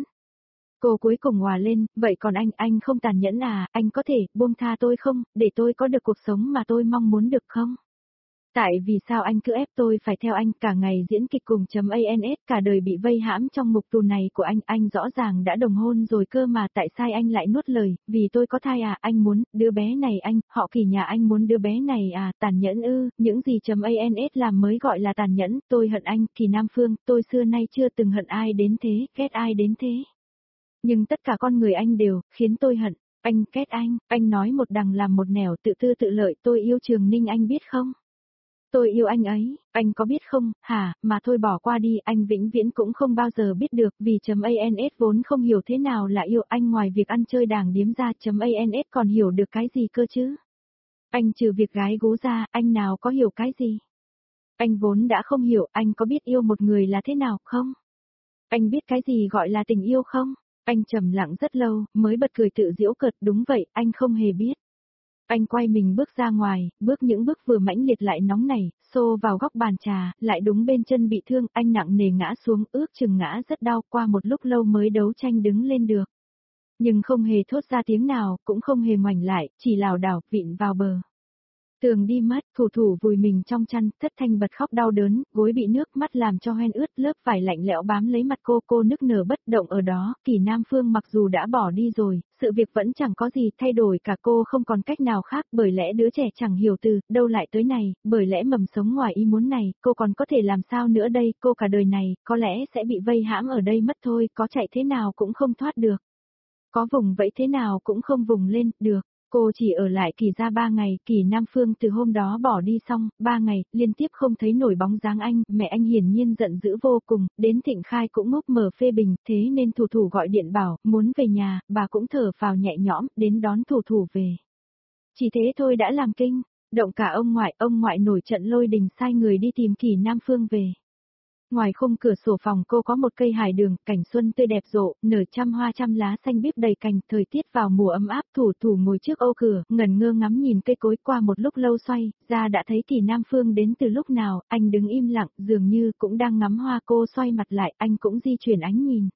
S1: Cô cuối cùng hòa lên, vậy còn anh không tàn nhẫn à, anh có thể buông tha tôi không, để tôi có được cuộc sống mà tôi mong muốn được không? Tại vì sao anh cứ ép tôi phải theo anh cả ngày diễn kịch cùng .ans, cả đời bị vây hãm trong ngục tù này của anh rõ ràng đã đồng hôn rồi cơ mà, tại sao anh lại nuốt lời, vì tôi có thai à, anh muốn, đứa bé này họ Kỳ nhà anh muốn đứa bé này à, tàn nhẫn ư, những gì .ans làm mới gọi là tàn nhẫn, tôi hận anh, Kỳ Nam Phương, tôi xưa nay chưa từng hận ai đến thế, ghét ai đến thế. Nhưng tất cả con người anh đều, khiến tôi hận, anh ghét anh nói một đằng làm một nẻo tự tư tự lợi, tôi yêu Trường Ninh anh biết không? Tôi yêu anh ấy, anh có biết không, hả, mà thôi bỏ qua đi, anh vĩnh viễn cũng không bao giờ biết được, vì .ans vốn không hiểu thế nào là yêu anh, ngoài việc ăn chơi đàng điếm ra, .ans còn hiểu được cái gì cơ chứ? Anh trừ việc gái gú ra, anh nào có hiểu cái gì? Anh vốn đã không hiểu, anh có biết yêu một người là thế nào không? Anh biết cái gì gọi là tình yêu không? Anh trầm lặng rất lâu, mới bật cười tự giễu cợt, đúng vậy, anh không hề biết. Anh quay mình bước ra ngoài, bước những bước vừa mãnh liệt lại nóng nảy, xô vào góc bàn trà, lại đúng bên chân bị thương, anh nặng nề ngã xuống, ước chừng ngã rất đau, qua một lúc lâu mới đấu tranh đứng lên được. Nhưng không hề thốt ra tiếng nào, cũng không hề ngoảnh lại, chỉ lảo đảo, vịn vào bờ. Tường đi mất, thủ thủ vùi mình trong chăn, thất thanh bật khóc đau đớn, gối bị nước mắt làm cho hoen ướt, lớp vải lạnh lẽo bám lấy mặt cô nức nở bất động ở đó. Kỳ Nam Phương mặc dù đã bỏ đi rồi, sự việc vẫn chẳng có gì thay đổi cả, cô không còn cách nào khác, bởi lẽ đứa trẻ chẳng hiểu từ đâu lại tới này, bởi lẽ mầm sống ngoài ý muốn này, cô còn có thể làm sao nữa đây, cô cả đời này, có lẽ sẽ bị vây hãm ở đây mất thôi, có chạy thế nào cũng không thoát được. Có vùng vẫy thế nào cũng không vùng lên, được. Cô chỉ ở lại Kỳ gia 3 ngày, Kỳ Nam Phương từ hôm đó bỏ đi xong, 3 ngày, liên tiếp không thấy nổi bóng dáng anh, mẹ anh hiển nhiên giận dữ vô cùng, đến Thịnh Khai cũng ngốc mờ phê bình, thế nên thủ thủ gọi điện bảo, muốn về nhà, bà cũng thở phào nhẹ nhõm, đến đón thủ thủ về. Chỉ thế thôi đã làm kinh, động cả ông ngoại nổi trận lôi đình sai người đi tìm Kỳ Nam Phương về. Ngoài khung cửa sổ phòng cô có một cây hải đường, cảnh xuân tươi đẹp rộ, nở trăm hoa trăm lá xanh biếc đầy cành, thời tiết vào mùa ấm áp, thủ thủ ngồi trước ô cửa, ngẩn ngơ ngắm nhìn cây cối, qua một lúc lâu xoay, ra đã thấy Kỳ Nam Phương đến từ lúc nào, anh đứng im lặng, dường như cũng đang ngắm hoa, cô xoay mặt lại, anh cũng di chuyển ánh nhìn.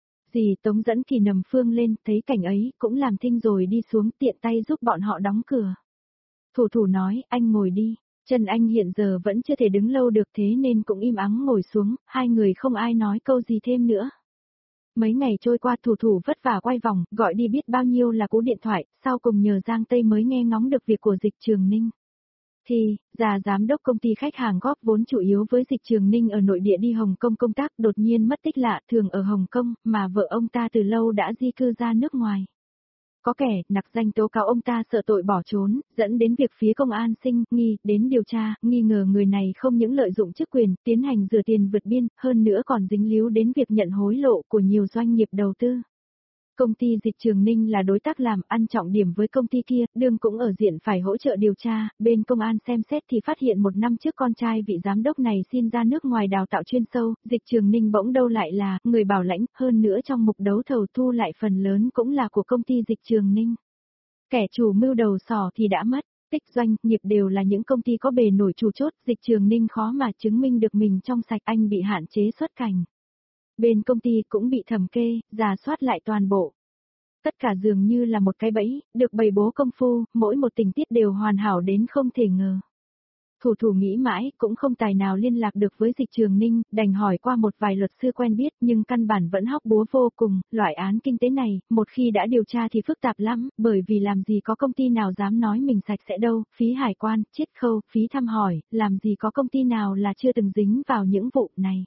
S1: Dì Tống dẫn Kỳ Nầm Phương lên, thấy cảnh ấy, cũng làm thinh rồi đi xuống, tiện tay giúp bọn họ đóng cửa. Thủ thủ nói, anh ngồi đi. Chân anh hiện giờ vẫn chưa thể đứng lâu được, thế nên cũng im ắng ngồi xuống, hai người không ai nói câu gì thêm nữa. Mấy ngày trôi qua, thủ thủ vất vả quay vòng, gọi đi biết bao nhiêu là cú điện thoại, sau cùng nhờ Giang Tây mới nghe ngóng được việc của Dịch Trường Ninh. Thì, giám đốc công ty khách hàng góp vốn chủ yếu với Dịch Trường Ninh ở nội địa đi Hồng Kông công tác, đột nhiên mất tích lạ thường ở Hồng Kông, mà vợ ông ta từ lâu đã di cư ra nước ngoài. Có kẻ nặc danh tố cáo ông ta sợ tội bỏ trốn, dẫn đến việc phía công an sinh nghi đến điều tra, nghi ngờ người này không những lợi dụng chức quyền, tiến hành rửa tiền vượt biên, hơn nữa còn dính líu đến việc nhận hối lộ của nhiều doanh nghiệp đầu tư. Công ty Dịch Trường Ninh là đối tác làm ăn trọng điểm với công ty kia, đương cũng ở diện phải hỗ trợ điều tra, bên công an xem xét thì phát hiện một năm trước con trai vị giám đốc này xin ra nước ngoài đào tạo chuyên sâu, Dịch Trường Ninh bỗng đâu lại là người bảo lãnh, hơn nữa trong mục đấu thầu thu lại phần lớn cũng là của công ty Dịch Trường Ninh. Kẻ chủ mưu đầu sỏ thì đã mất, tích doanh, nghiệp đều là những công ty có bề nổi chủ chốt, Dịch Trường Ninh khó mà chứng minh được mình trong sạch, anh bị hạn chế xuất cảnh. Bên công ty cũng bị thẩm kê, rà soát lại toàn bộ. Tất cả dường như là một cái bẫy, được bày bố công phu, mỗi một tình tiết đều hoàn hảo đến không thể ngờ. Thủ thủ nghĩ mãi, cũng không tài nào liên lạc được với Dịch Trường Ninh, đành hỏi qua một vài luật sư quen biết, nhưng căn bản vẫn hóc búa vô cùng, loại án kinh tế này, một khi đã điều tra thì phức tạp lắm, bởi vì làm gì có công ty nào dám nói mình sạch sẽ đâu, phí hải quan, chiết khấu, phí thăm hỏi, làm gì có công ty nào là chưa từng dính vào những vụ này.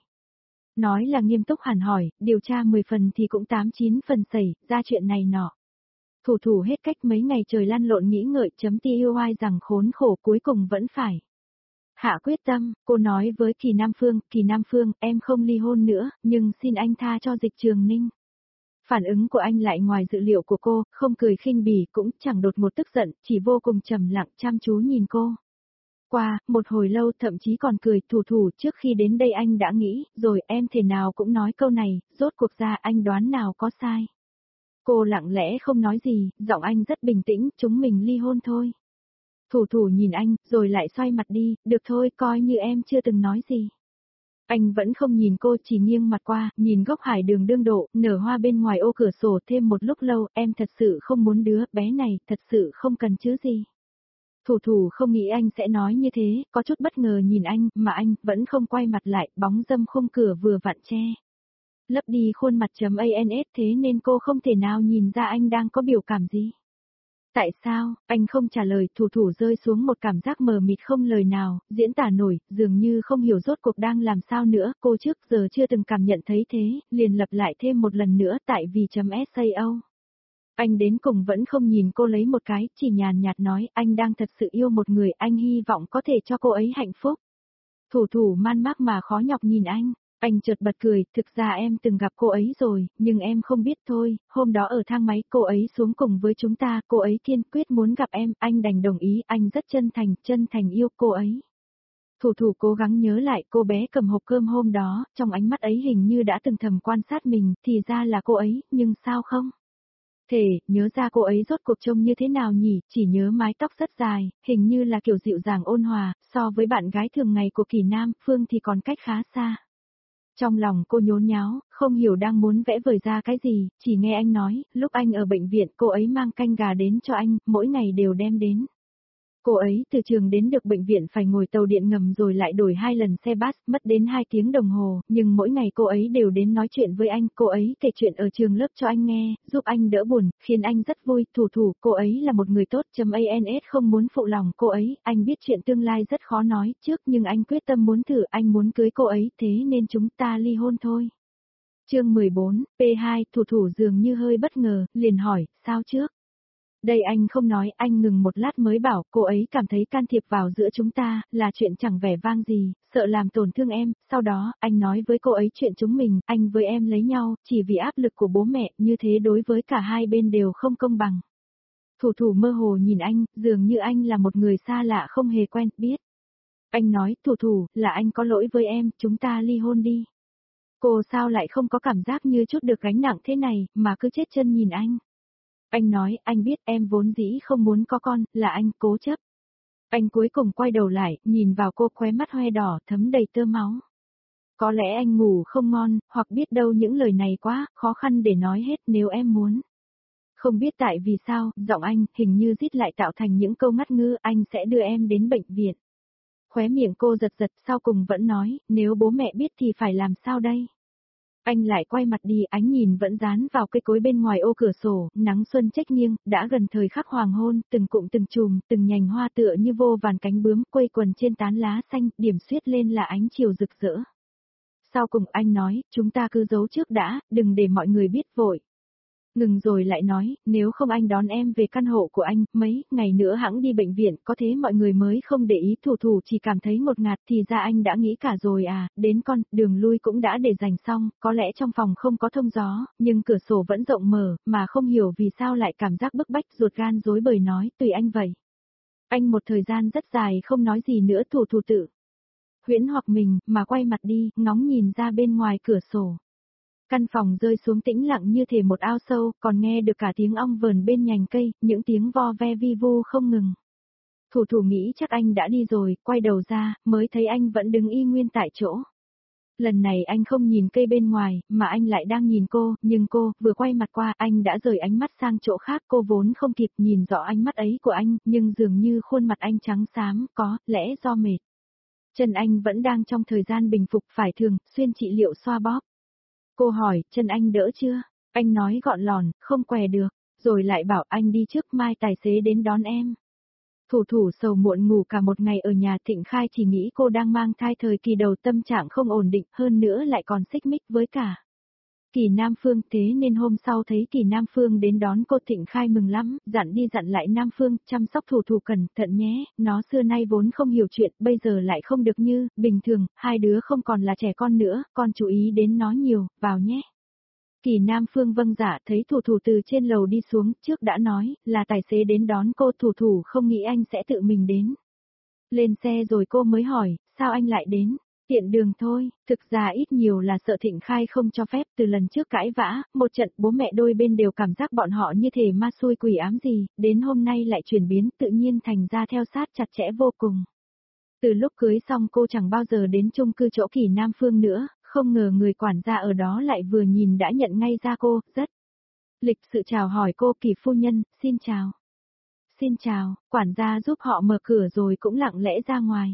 S1: Nói là nghiêm túc hẳn hỏi, điều tra 10 phần thì cũng 8-9 phần xảy ra chuyện này nọ. Thủ thủ hết cách mấy ngày trời lăn lộn nghĩ ngợi .TUI rằng khốn khổ cuối cùng vẫn phải hạ quyết tâm, cô nói với Kỳ Nam Phương, em không ly hôn nữa, nhưng xin anh tha cho Dịch Trường Ninh. Phản ứng của anh lại ngoài dự liệu của cô, không cười khinh bỉ cũng chẳng đột ngột tức giận, chỉ vô cùng trầm lặng chăm chú nhìn cô. Qua, một hồi lâu thậm chí còn cười thủ thủ trước khi đến đây anh đã nghĩ, rồi em thể nào cũng nói câu này, rốt cuộc ra anh đoán nào có sai. Cô lặng lẽ không nói gì, giọng anh rất bình tĩnh, chúng mình ly hôn thôi. Thủ thủ nhìn anh, rồi lại xoay mặt đi, được thôi, coi như em chưa từng nói gì. Anh vẫn không nhìn cô, chỉ nghiêng mặt qua, nhìn góc hải đường đương độ, nở hoa bên ngoài ô cửa sổ thêm một lúc lâu, em thật sự không muốn đứa bé này, thật sự không cần chứ gì. Thủ thủ không nghĩ anh sẽ nói như thế, có chút bất ngờ nhìn anh, mà anh vẫn không quay mặt lại, bóng dâm khung cửa vừa vặn che. Lấp đi khuôn mặt ans thế nên cô không thể nào nhìn ra anh đang có biểu cảm gì. Tại sao, anh không trả lời, thủ thủ rơi xuống một cảm giác mờ mịt không lời nào, diễn tả nổi, dường như không hiểu rốt cuộc đang làm sao nữa, cô trước giờ chưa từng cảm nhận thấy thế, liền lặp lại thêm một lần nữa tại vì .sao. Anh đến cùng vẫn không nhìn cô lấy một cái, chỉ nhàn nhạt nói, anh đang thật sự yêu một người, anh hy vọng có thể cho cô ấy hạnh phúc. Thủ thủ man mác mà khó nhọc nhìn anh chợt bật cười, thực ra em từng gặp cô ấy rồi, nhưng em không biết thôi, hôm đó ở thang máy cô ấy xuống cùng với chúng ta, cô ấy kiên quyết muốn gặp em, anh đành đồng ý, anh rất chân thành yêu cô ấy. Thủ thủ cố gắng nhớ lại cô bé cầm hộp cơm hôm đó, trong ánh mắt ấy hình như đã từng thầm quan sát mình, thì ra là cô ấy, nhưng sao không? Nhớ ra cô ấy rốt cuộc trông như thế nào nhỉ, chỉ nhớ mái tóc rất dài, hình như là kiểu dịu dàng ôn hòa, so với bạn gái thường ngày của Kỳ Nam Phương thì còn cách khá xa. Trong lòng cô nhốn nháo, không hiểu đang muốn vẽ vời ra cái gì, chỉ nghe anh nói, lúc anh ở bệnh viện cô ấy mang canh gà đến cho anh, mỗi ngày đều đem đến. Cô ấy từ trường đến được bệnh viện phải ngồi tàu điện ngầm rồi lại đổi 2 lần xe bus, mất đến 2 tiếng đồng hồ, nhưng mỗi ngày cô ấy đều đến nói chuyện với anh, cô ấy kể chuyện ở trường lớp cho anh nghe, giúp anh đỡ buồn, khiến anh rất vui, thủ thủ, cô ấy là một người tốt, ans không muốn phụ lòng cô ấy, anh biết chuyện tương lai rất khó nói trước nhưng anh quyết tâm muốn thử, anh muốn cưới cô ấy, thế nên chúng ta ly hôn thôi. Chương 14, P2, thủ thủ dường như hơi bất ngờ, liền hỏi, sao trước? Đây anh không nói, anh ngừng một lát mới bảo, cô ấy cảm thấy can thiệp vào giữa chúng ta, là chuyện chẳng vẻ vang gì, sợ làm tổn thương em, sau đó, anh nói với cô ấy chuyện chúng mình, anh với em lấy nhau, chỉ vì áp lực của bố mẹ, như thế đối với cả hai bên đều không công bằng. Thủ thủ mơ hồ nhìn anh, dường như anh là một người xa lạ không hề quen, biết. Anh nói, thủ thủ, là anh có lỗi với em, chúng ta ly hôn đi. Cô sao lại không có cảm giác như chút được gánh nặng thế này, mà cứ chết chân nhìn anh. Anh nói, anh biết em vốn dĩ không muốn có con, là anh cố chấp. Anh cuối cùng quay đầu lại, nhìn vào cô khóe mắt hoe đỏ thấm đầy tơ máu. Có lẽ anh ngủ không ngon, hoặc biết đâu những lời này quá, khó khăn để nói hết nếu em muốn. Không biết tại vì sao, giọng anh, hình như rít lại tạo thành những câu ngắt ngư, anh sẽ đưa em đến bệnh viện. Khóe miệng cô giật giật, sau cùng vẫn nói, nếu bố mẹ biết thì phải làm sao đây? Anh lại quay mặt đi, ánh nhìn vẫn dán vào cây cối bên ngoài ô cửa sổ, nắng xuân chếch nghiêng, đã gần thời khắc hoàng hôn, từng cụm từng chùm, từng nhành hoa tựa như vô vàn cánh bướm quây quần trên tán lá xanh, điểm xuyết lên là ánh chiều rực rỡ. Sau cùng anh nói, chúng ta cứ giấu trước đã, đừng để mọi người biết vội. Ngừng rồi lại nói, nếu không anh đón em về căn hộ của anh, mấy ngày nữa hẵng đi bệnh viện, có thế mọi người mới không để ý, thủ thủ chỉ cảm thấy ngột ngạt, thì ra anh đã nghĩ cả rồi à, đến đường lui cũng đã để dành xong, có lẽ trong phòng không có thông gió, nhưng cửa sổ vẫn rộng mở, mà không hiểu vì sao lại cảm giác bức bách, ruột gan rối bời nói, tùy anh vậy. Anh một thời gian rất dài không nói gì nữa, thủ thủ tự huyễn hoặc mình, mà quay mặt đi, ngóng nhìn ra bên ngoài cửa sổ. Căn phòng rơi xuống tĩnh lặng như thể một ao sâu, còn nghe được cả tiếng ong vờn bên nhành cây, những tiếng vo ve vi vu không ngừng. Thủ thủ nghĩ chắc anh đã đi rồi, quay đầu ra, mới thấy anh vẫn đứng y nguyên tại chỗ. Lần này anh không nhìn cây bên ngoài, mà anh lại đang nhìn cô, nhưng cô, vừa quay mặt qua, anh đã rời ánh mắt sang chỗ khác, cô vốn không kịp nhìn rõ ánh mắt ấy của anh, nhưng dường như khuôn mặt anh trắng xám, có lẽ do mệt. Chân anh vẫn đang trong thời gian bình phục, phải thường xuyên trị liệu xoa bóp. Cô hỏi, chân anh đỡ chưa? Anh nói gọn lòn, không què được, rồi lại bảo anh đi trước, mai tài xế đến đón em. Thủ thủ sầu muộn ngủ cả một ngày ở nhà, Thịnh Khai chỉ nghĩ cô đang mang thai thời kỳ đầu, tâm trạng không ổn định, hơn nữa lại còn xích mích với cả Kỳ Nam Phương, thế nên hôm sau thấy Kỳ Nam Phương đến đón cô, Thịnh Khai mừng lắm, dặn đi dặn lại Nam Phương, chăm sóc thủ thủ cẩn thận nhé, nó xưa nay vốn không hiểu chuyện, bây giờ lại không được như bình thường, hai đứa không còn là trẻ con nữa, con chú ý đến nó nhiều, vào nhé. Kỳ Nam Phương vâng dạ, thấy thủ thủ từ trên lầu đi xuống, trước đã nói, là tài xế đến đón cô, thủ thủ không nghĩ anh sẽ tự mình đến. Lên xe rồi cô mới hỏi, sao anh lại đến? Tiện đường thôi, thực ra ít nhiều là sợ Thịnh Khai không cho phép, từ lần trước cãi vã, một trận bố mẹ đôi bên đều cảm giác bọn họ như thể ma xui quỷ ám gì, đến hôm nay lại chuyển biến tự nhiên thành ra theo sát chặt chẽ vô cùng. Từ lúc cưới xong cô chẳng bao giờ đến chung cư chỗ Kỳ Nam Phương nữa, không ngờ người quản gia ở đó lại vừa nhìn đã nhận ngay ra cô, rất lịch sự chào hỏi cô. Kỳ phu nhân, xin chào. Xin chào, quản gia giúp họ mở cửa rồi cũng lặng lẽ ra ngoài.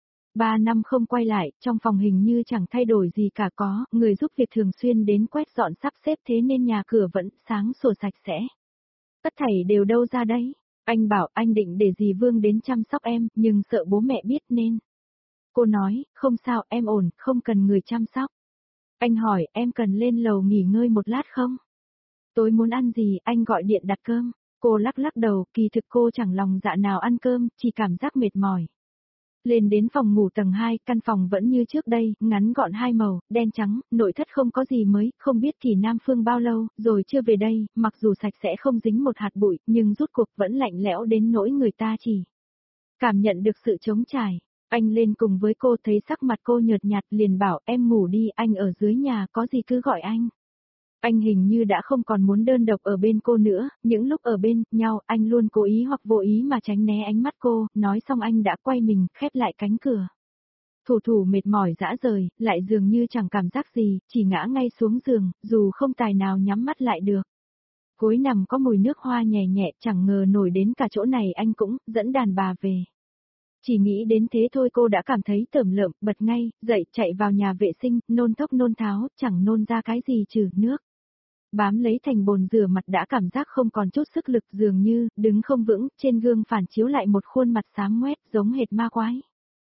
S1: 3 năm không quay lại, trong phòng hình như chẳng thay đổi gì cả, có người giúp việc thường xuyên đến quét dọn sắp xếp, thế nên nhà cửa vẫn sáng sủa sạch sẽ. Tất thảy đều đâu ra đấy? Anh bảo anh định để dì Vương đến chăm sóc em, nhưng sợ bố mẹ biết nên. Cô nói, không sao, em ổn, không cần người chăm sóc. Anh hỏi, em cần lên lầu nghỉ ngơi một lát không? Tối muốn ăn gì, anh gọi điện đặt cơm. Cô lắc lắc đầu, kỳ thực cô chẳng lòng dạ nào ăn cơm, chỉ cảm giác mệt mỏi. Lên đến phòng ngủ tầng 2, căn phòng vẫn như trước đây, ngắn gọn hai màu, đen trắng, nội thất không có gì mới, không biết Kỳ Nam Phương bao lâu, rồi chưa về đây, mặc dù sạch sẽ không dính một hạt bụi, nhưng rút cuộc vẫn lạnh lẽo đến nỗi người ta chỉ cảm nhận được sự trống trải. Anh lên cùng với cô, thấy sắc mặt cô nhợt nhạt liền bảo em ngủ đi, anh ở dưới nhà, có gì cứ gọi anh. Anh hình như đã không còn muốn đơn độc ở bên cô nữa, những lúc ở bên nhau anh luôn cố ý hoặc vô ý mà tránh né ánh mắt cô, nói xong anh đã quay mình, khép lại cánh cửa. Thủ thủ mệt mỏi dã rời, lại dường như chẳng cảm giác gì, chỉ ngã ngay xuống giường, dù không tài nào nhắm mắt lại được. Gối nằm có mùi nước hoa nhẹ nhẹ, chẳng ngờ nổi đến cả chỗ này anh cũng dẫn đàn bà về. Chỉ nghĩ đến thế thôi cô đã cảm thấy tởm lợm, bật ngay, dậy chạy vào nhà vệ sinh, nôn thốc nôn tháo, chẳng nôn ra cái gì trừ nước. Bám lấy thành bồn rửa mặt đã cảm giác không còn chút sức lực, dường như, đứng không vững, trên gương phản chiếu lại một khuôn mặt xám ngoét giống hệt ma quái.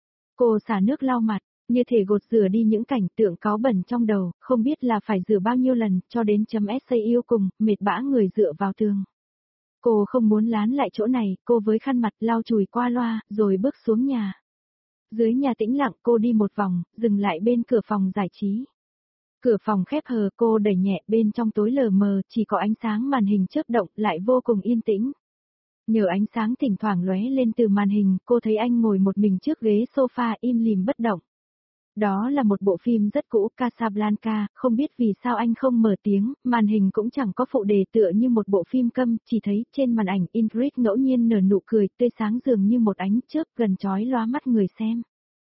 S1: Cô xả nước lau mặt, như thể gột rửa đi những cảnh tượng cáu bẩn trong đầu, không biết là phải rửa bao nhiêu lần, cho đến chấm essay yêu cùng, mệt bã người dựa vào tường. Cô không muốn lán lại chỗ này, cô với khăn mặt lau chùi qua loa, rồi bước xuống nhà. Dưới nhà tĩnh lặng cô đi một vòng, dừng lại bên cửa phòng giải trí. Cửa phòng khép hờ, cô đẩy nhẹ, bên trong tối lờ mờ, chỉ có ánh sáng màn hình chớp động, lại vô cùng yên tĩnh. Nhờ ánh sáng thỉnh thoảng lóe lên từ màn hình, cô thấy anh ngồi một mình trước ghế sofa im lìm bất động. Đó là một bộ phim rất cũ, Casablanca, không biết vì sao anh không mở tiếng, màn hình cũng chẳng có phụ đề, tựa như một bộ phim câm, chỉ thấy trên màn ảnh Ingrid ngẫu nhiên nở nụ cười tươi sáng dường như một ánh chớp gần chói lóa mắt người xem.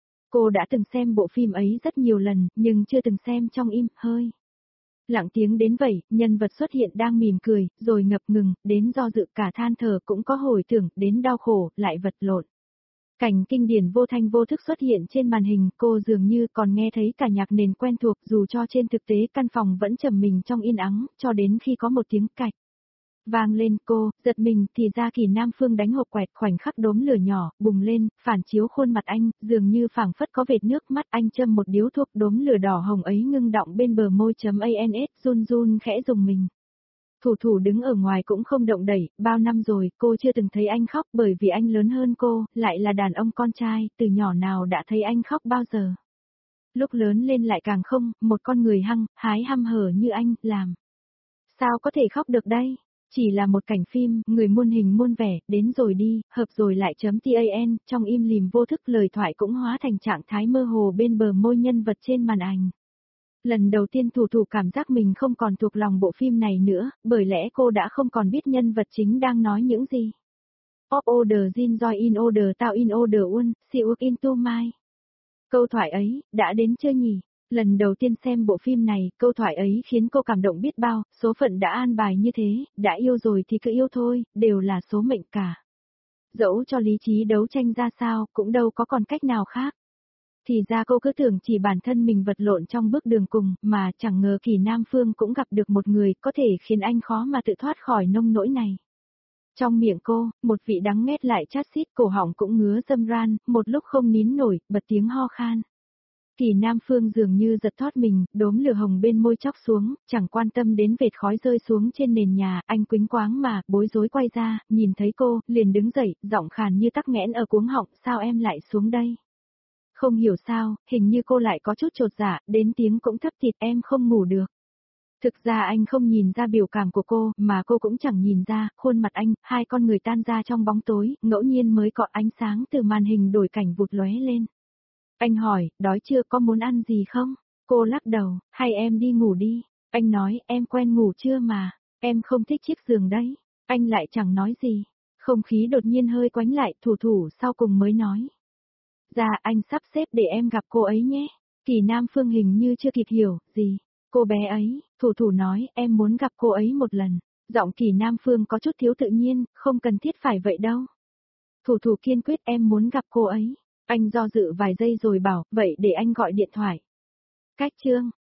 S1: Cô đã từng xem bộ phim ấy rất nhiều lần, nhưng chưa từng xem trong im hơi lặng tiếng đến vậy, nhân vật xuất hiện đang mỉm cười, rồi ngập ngừng, đến do dự, cả than thở cũng có hồi tưởng, đến đau khổ, lại vật lộn. Cảnh kinh điển vô thanh vô thức xuất hiện trên màn hình, cô dường như còn nghe thấy cả nhạc nền quen thuộc, dù cho trên thực tế căn phòng vẫn trầm mình trong yên ắng, cho đến khi có một tiếng cạch vang lên, cô giật mình, thì ra Kỳ Nam Phương đánh hộp quẹt, khoảnh khắc đốm lửa nhỏ bùng lên, phản chiếu khuôn mặt anh, dường như phảng phất có vệt nước mắt. Anh châm một điếu thuốc, đốm lửa đỏ hồng ấy ngưng đọng bên bờ môi.ans, run run khẽ rùng mình. Thủ thủ đứng ở ngoài cũng không động đẩy, bao năm rồi cô chưa từng thấy anh khóc, bởi vì anh lớn hơn cô, lại là đàn ông con trai, từ nhỏ nào đã thấy anh khóc bao giờ. Lúc lớn lên lại càng không, một con người hăng, hái hăm hở như anh, làm sao có thể khóc được đây? Chỉ là một cảnh phim, người muôn hình muôn vẻ, đến rồi đi, hợp rồi lại .tan, trong im lìm vô thức lời thoại cũng hóa thành trạng thái mơ hồ bên bờ môi nhân vật trên màn ảnh. Lần đầu tiên thủ thủ cảm giác mình không còn thuộc lòng bộ phim này nữa, bởi lẽ cô đã không còn biết nhân vật chính đang nói những gì. Pop order Jin joy in order tao in order un, see work into my. Câu thoại ấy, đã đến chưa nhỉ? Lần đầu tiên xem bộ phim này, câu thoại ấy khiến cô cảm động biết bao, số phận đã an bài như thế, đã yêu rồi thì cứ yêu thôi, đều là số mệnh cả. Dẫu cho lý trí đấu tranh ra sao, cũng đâu có còn cách nào khác. Thì ra cô cứ tưởng chỉ bản thân mình vật lộn trong bước đường cùng, mà chẳng ngờ Kỳ Nam Phương cũng gặp được một người có thể khiến anh khó mà tự thoát khỏi nông nỗi này. Trong miệng cô, một vị đắng nghét lại chát xít, cổ họng cũng ngứa râm ran, một lúc không nín nổi, bật tiếng ho khan. Kỳ Nam Phương dường như giật thót mình, đốm lửa hồng bên môi chóc xuống, chẳng quan tâm đến vệt khói rơi xuống trên nền nhà, anh quĩnh quáng mà, bối rối quay ra, nhìn thấy cô, liền đứng dậy, giọng khàn như tắc nghẽn ở cuống họng, sao em lại xuống đây? Không hiểu sao, hình như cô lại có chút chột dạ, đến tiếng cũng thấp thịt, em không ngủ được. Thực ra anh không nhìn ra biểu cảm của cô, mà cô cũng chẳng nhìn ra, khuôn mặt anh, hai con người tan ra trong bóng tối, ngẫu nhiên mới có ánh sáng từ màn hình đổi cảnh vụt lóe lên. Anh hỏi, đói chưa, có muốn ăn gì không? Cô lắc đầu, hay em đi ngủ đi. Anh nói, em quen ngủ chưa mà, em không thích chiếc giường đấy. Anh lại chẳng nói gì. Không khí đột nhiên hơi quánh lại, thủ thủ sau cùng mới nói. Dạ anh sắp xếp để em gặp cô ấy nhé. Kỳ Nam Phương hình như chưa kịp hiểu, gì? Cô bé ấy, thủ thủ nói, em muốn gặp cô ấy một lần. Giọng Kỳ Nam Phương có chút thiếu tự nhiên, không cần thiết phải vậy đâu. Thủ thủ kiên quyết em muốn gặp cô ấy. Anh do dự vài giây rồi bảo, vậy để anh gọi điện thoại. Cách chương.